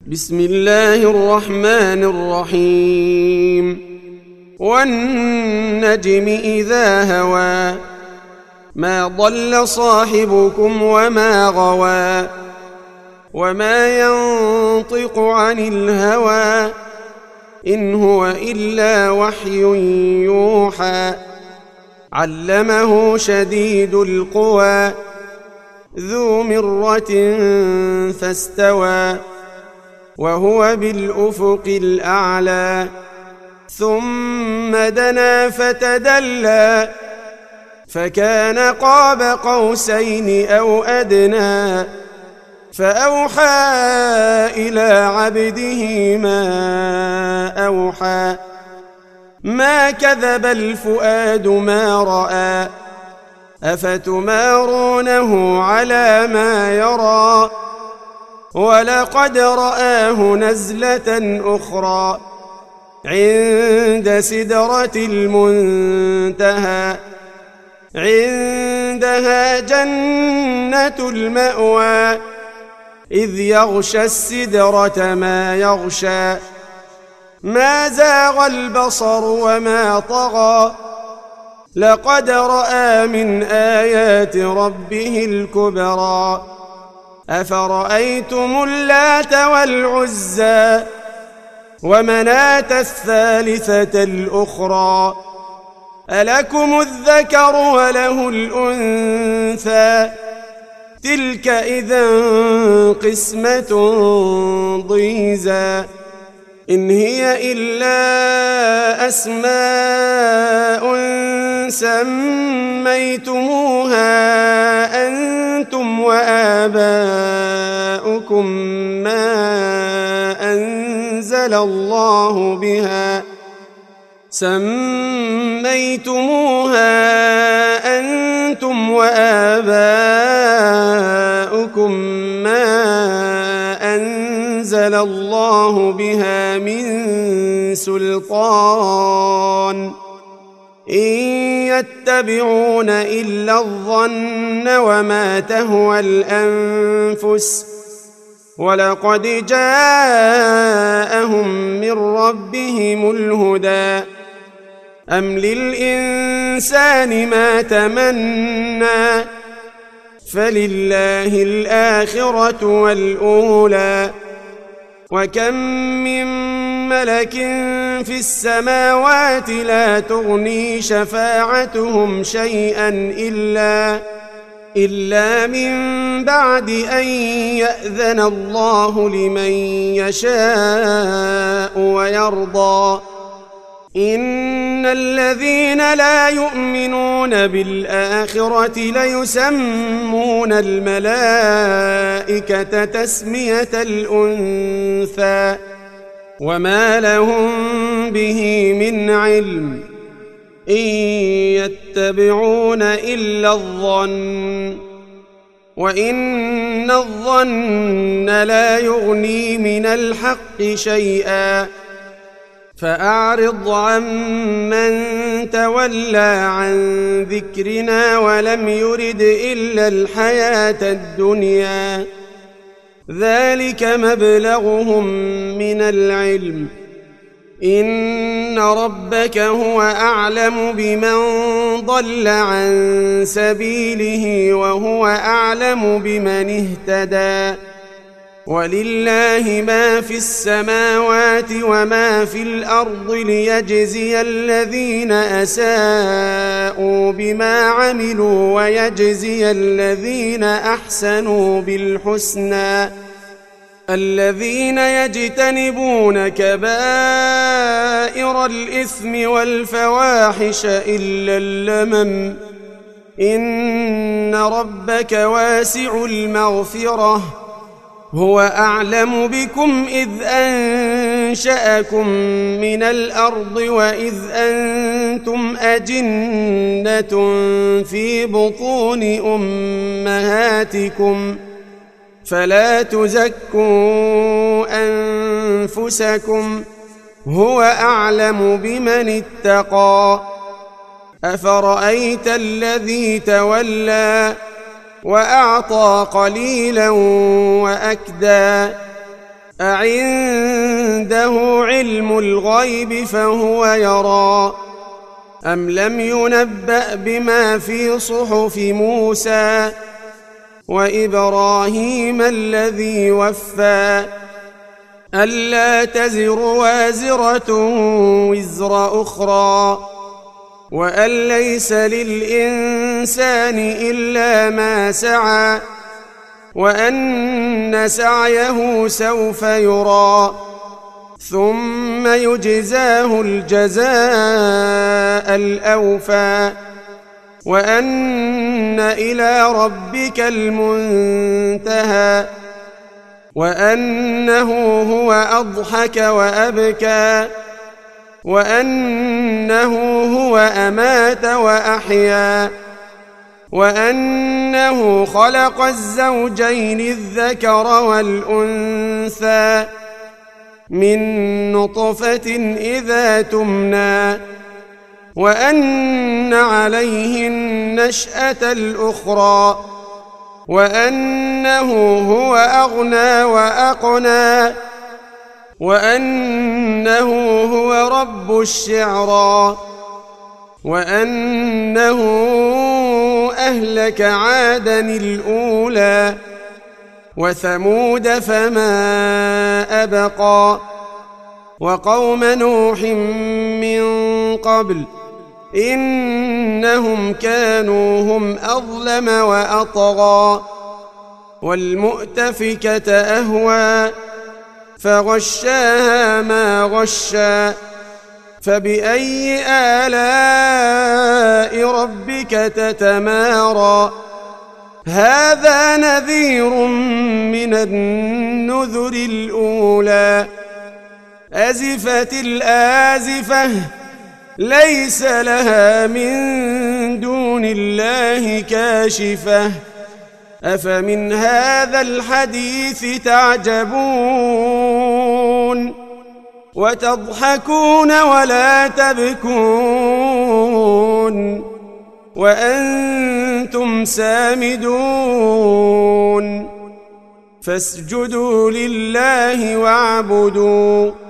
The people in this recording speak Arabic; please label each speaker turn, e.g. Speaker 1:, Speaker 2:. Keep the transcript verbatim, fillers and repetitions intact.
Speaker 1: بسم الله الرحمن الرحيم والنجم إذا هوى ما ضل صاحبكم وما غوى وما ينطق عن الهوى إن هو إلا وحي يوحى علمه شديد القوى ذو مرة فاستوى وهو بالأفق الأعلى ثم دنا فتدلى فكان قاب قوسين أو أدنى فأوحى إلى عبده ما أوحى ما كذب الفؤاد ما رأى أفتمارونه على ما يرى ولقد رآه نزلة أخرى عند سدرة المنتهى عندها جنة المأوى إذ يغشى السدرة ما يغشى ما زاغ البصر وما طغى لقد رأى من آيات ربه الكبرى أفرأيتم اللات والعزى ومناة الثالثة الأخرى ألكم الذكر وله الأنثى تلك إذا قسمة ضيزى إن هي إلا أسماء سميتموها أنتم وآباؤكم ما أنزل الله بها سميتموها أنتم وآباؤكم ما أنزل الله بها من سلطان إن يتبعون إلا الظن وما تهوى الأنفس ولقد جاءهم من ربهم الهدى أم للإنسان ما تمنى فلله الآخرة والأولى وكم من ملك في السماوات لا تغني شفاعتهم شيئا إلا إلا من بعد أن يأذن الله لمن يشاء ويرضى إن الذين لا يؤمنون بالآخرة ليسمون الملائكة تسمية الأنثى وما لهم به من علم إن يتبعون إلا الظن وإن الظن لا يغني من الحق شيئا فأعرض عمن تولى عن ذكرنا ولم يرد إلا الحياة الدنيا ذلك مبلغهم من العلم إن ربك هو أعلم بمن ضل عن سبيله وهو أعلم بمن اهتدى ولله ما في السماوات وما في الأرض ليجزي الذين أساءوا بما عملوا ويجزي الذين أحسنوا بالحسنى الذين يجتنبون كبائر الإثم والفواحش إلا اللمم إن ربك واسع المغفرة هو أعلم بكم إذ أنشأكم من الأرض وإذ أنتم أجنة في بطون أمهاتكم فلا تزكوا أنفسكم هو أعلم بمن اتقى أفرأيت الذي تولى وأعطى قليلا وأكدى أعنده علم الغيب فهو يرى أم لم ينبأ بما في صحف موسى وإبراهيم الذي وفى ألا تزر وازرة وزر أخرى وأن ليس للإنسان إلا ما سعى وأن سعيه سوف يرى ثم يجزاه الجزاء الأوفى وأن إلى ربك المنتهى وأنه هو أضحك وأبكى وأنه هو أمات وأحيا وأنه خلق الزوجين الذكر والأنثى من نطفة إذا تمنى وأن عليه النشأة الأخرى وأنه هو أغنى وأقنى وأنه هو رب الشعرى وأنه أهلك عادا الأولى وثمود فما أبقى وقوم نوح من قبل إنهم كانوا هم أظلم وأطغى والمؤتفكة أهوى فغشاها ما غشى فبأي آلاء ربك تتمارى هذا نذير من النذر الأولى أزفت الآزفة ليس لها من دون الله كاشفة أفمن هذا الحديث تعجبون وتضحكون ولا تبكون وأنتم سامدون فاسجدوا لله واعبدوا